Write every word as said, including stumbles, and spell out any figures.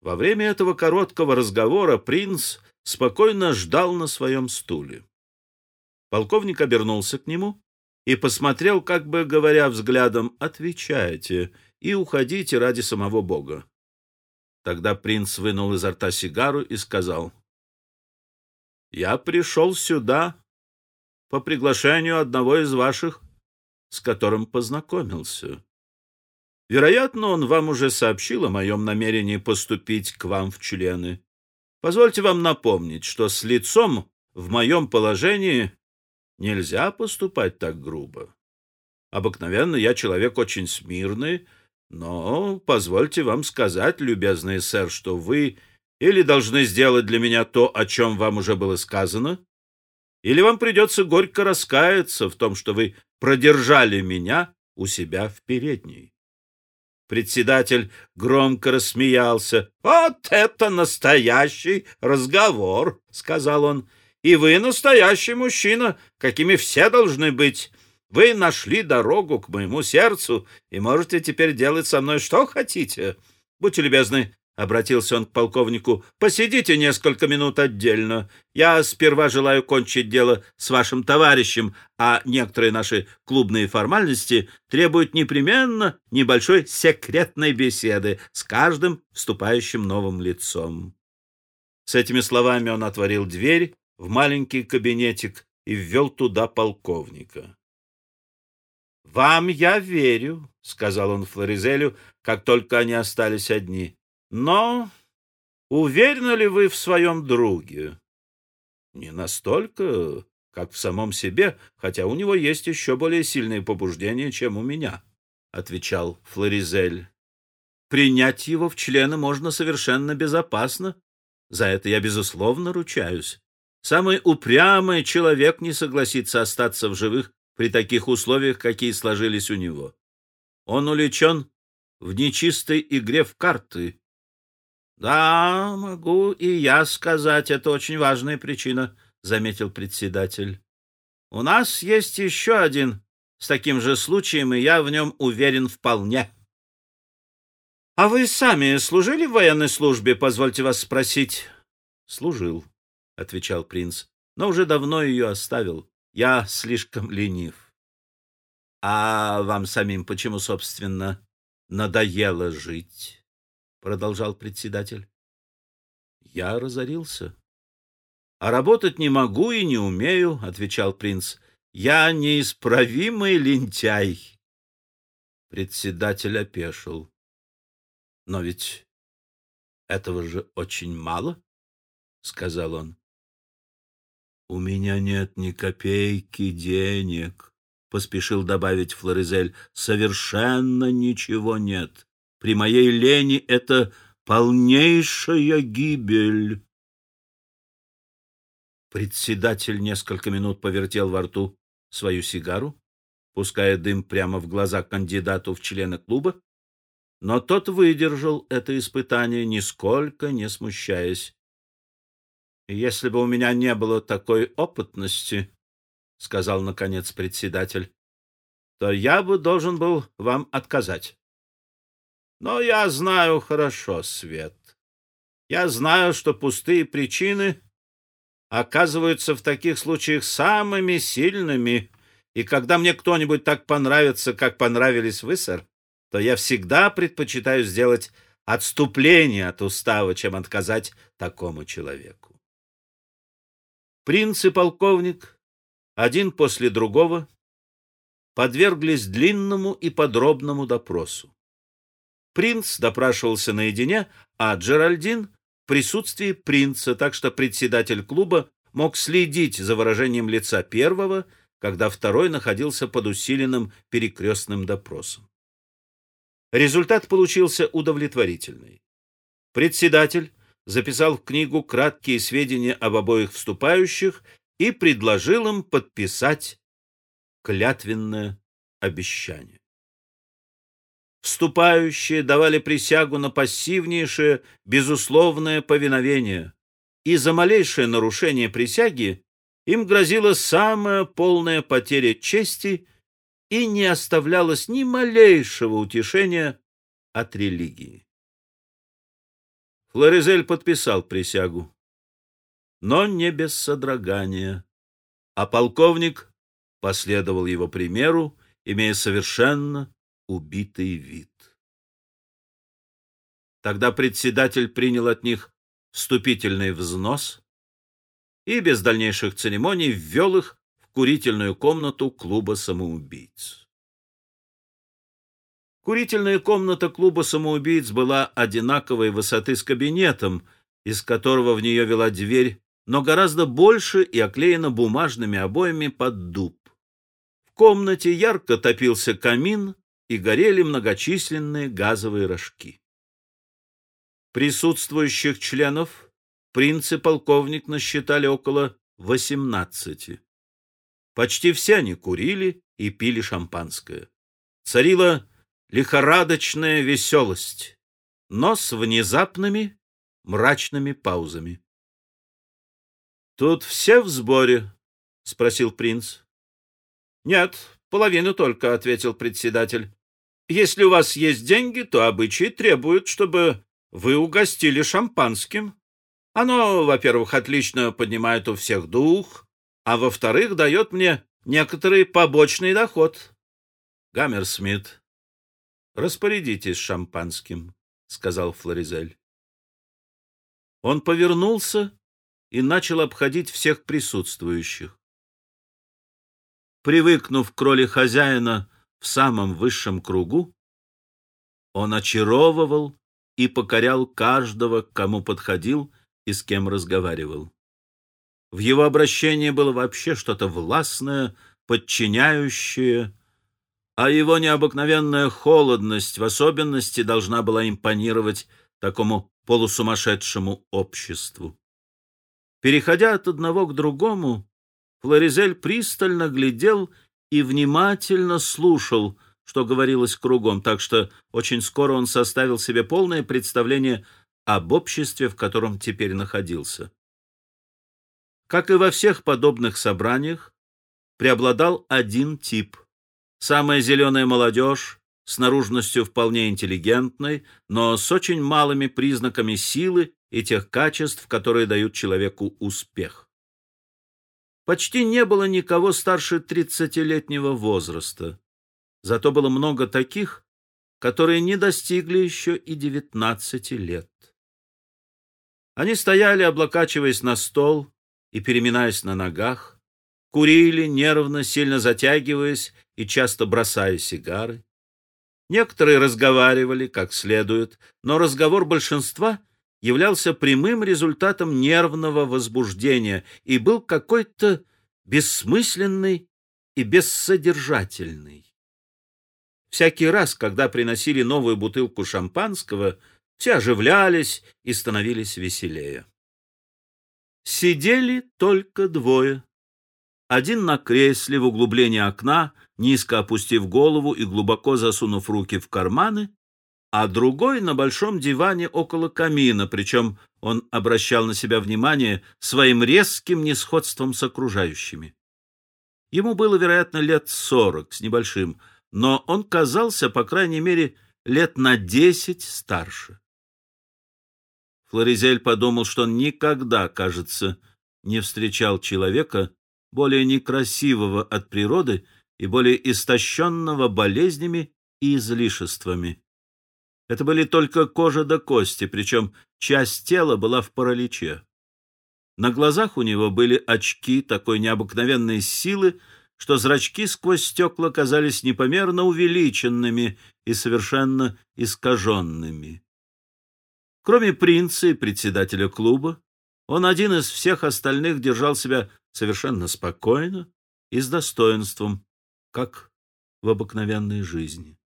Во время этого короткого разговора принц спокойно ждал на своем стуле. Полковник обернулся к нему и посмотрел, как бы говоря взглядом: «Отвечайте и уходите ради самого Бога». Тогда принц вынул изо рта сигару и сказал: «Я пришел сюда по приглашению одного из ваших, с которым познакомился. Вероятно, он вам уже сообщил о моем намерении поступить к вам в члены. Позвольте вам напомнить, что с лицом в моем положении нельзя поступать так грубо. Обыкновенно я человек очень смирный, но позвольте вам сказать, любезный сэр, что вы или должны сделать для меня то, о чем вам уже было сказано, или вам придется горько раскаяться в том, что вы продержали меня у себя в передней». Председатель громко рассмеялся. «Вот это настоящий разговор!» — сказал он. «И вы настоящий мужчина, какими все должны быть. Вы нашли дорогу к моему сердцу и можете теперь делать со мной что хотите. Будьте любезны». — обратился он к полковнику, — «посидите несколько минут отдельно. Я сперва желаю кончить дело с вашим товарищем, а некоторые наши клубные формальности требуют непременно небольшой секретной беседы с каждым вступающим новым лицом». С этими словами он отворил дверь в маленький кабинетик и ввел туда полковника. «Вам я верю», — сказал он Флоризелю, как только они остались одни. «Но уверены ли вы в своем друге?» «Не настолько, как в самом себе, хотя у него есть еще более сильные побуждения, чем у меня», — отвечал Флоризель. «Принять его в члены можно совершенно безопасно. За это я, безусловно, ручаюсь. Самый упрямый человек не согласится остаться в живых при таких условиях, какие сложились у него. Он увлечен в нечистой игре в карты». «Да, могу и я сказать, это очень важная причина», — заметил председатель. «У нас есть еще один с таким же случаем, и я в нем уверен вполне». «А вы сами служили в военной службе, позвольте вас спросить?» «Служил», — отвечал принц, — «но уже давно ее оставил. Я слишком ленив». «А вам самим почему, собственно, надоело жить?» — продолжал председатель. «Я разорился. А работать не могу и не умею», — отвечал принц. «Я неисправимый лентяй». Председатель опешил. «Но ведь этого же очень мало», — сказал он. «У меня нет ни копейки денег», — поспешил добавить Флоризель. «Совершенно ничего нет. При моей лени это полнейшая гибель». Председатель несколько минут повертел во рту свою сигару, пуская дым прямо в глаза кандидату в члены клуба, но тот выдержал это испытание, нисколько не смущаясь. «Если бы у меня не было такой опытности, — сказал, наконец, председатель, — то я бы должен был вам отказать. Но я знаю хорошо свет. Я знаю, что пустые причины оказываются в таких случаях самыми сильными, и когда мне кто-нибудь так понравится, как понравились вы, сэр, то я всегда предпочитаю сделать отступление от устава, чем отказать такому человеку». Принц и полковник, один после другого, подверглись длинному и подробному допросу. Принц допрашивался наедине, а Джеральдин в присутствии принца, так что председатель клуба мог следить за выражением лица первого, когда второй находился под усиленным перекрестным допросом. Результат получился удовлетворительный. Председатель записал в книгу краткие сведения об обоих вступающих и предложил им подписать клятвенное обещание. Вступающие давали присягу на пассивнейшее, безусловное повиновение, и за малейшее нарушение присяги им грозила самая полная потеря чести и не оставлялось ни малейшего утешения от религии. Флоризель подписал присягу, но не без содрогания, а полковник последовал его примеру, имея совершенно убитый вид. Тогда председатель принял от них вступительный взнос и без дальнейших церемоний ввел их в курительную комнату клуба самоубийц. Курительная комната клуба самоубийц была одинаковой высоты с кабинетом, из которого в нее вела дверь, но гораздо больше и оклеена бумажными обоями под дуб. В комнате ярко топился камин и горели многочисленные газовые рожки. Присутствующих членов принц и полковник насчитали около восемнадцати. Почти все они курили и пили шампанское. Царила лихорадочная веселость, но с внезапными мрачными паузами. — Тут все в сборе? — спросил принц. — Нет, половину только, — ответил председатель. — Если у вас есть деньги, то обычаи требуют, чтобы вы угостили шампанским. Оно, во-первых, отлично поднимает у всех дух, а во-вторых, дает мне некоторый побочный доход. — Гаммерсмит, распорядитесь шампанским, — сказал Флоризель. Он повернулся и начал обходить всех присутствующих. Привыкнув к роли хозяина в самом высшем кругу, он очаровывал и покорял каждого, к кому подходил и с кем разговаривал. В его обращении было вообще что-то властное, подчиняющее, а его необыкновенная холодность в особенности должна была импонировать такому полусумасшедшему обществу. Переходя от одного к другому, Флоризель пристально глядел и внимательно слушал, что говорилось кругом, так что очень скоро он составил себе полное представление об обществе, в котором теперь находился. Как и во всех подобных собраниях, преобладал один тип. Самая зеленая молодежь, с наружностью вполне интеллигентной, но с очень малыми признаками силы и тех качеств, которые дают человеку успех. Почти не было никого старше тридцатилетнего возраста, зато было много таких, которые не достигли еще и девятнадцати лет. Они стояли, облокачиваясь на стол и переминаясь на ногах, курили, нервно, сильно затягиваясь и часто бросая сигары. Некоторые разговаривали как следует, но разговор большинства являлся прямым результатом нервного возбуждения и был какой-то бессмысленный и бессодержательный. Всякий раз, когда приносили новую бутылку шампанского, все оживлялись и становились веселее. Сидели только двое. Один на кресле в углублении окна, низко опустив голову и глубоко засунув руки в карманы, а другой на большом диване около камина, причем он обращал на себя внимание своим резким несходством с окружающими. Ему было, вероятно, лет сорок с небольшим, но он казался, по крайней мере, лет на десять старше. Флоризель подумал, что он никогда, кажется, не встречал человека более некрасивого от природы и более истощенного болезнями и излишествами. Это были только кожа до кости, причем часть тела была в параличе. На глазах у него были очки такой необыкновенной силы, что зрачки сквозь стекла казались непомерно увеличенными и совершенно искаженными. Кроме принца и председателя клуба, он один из всех остальных держал себя совершенно спокойно и с достоинством, как в обыкновенной жизни.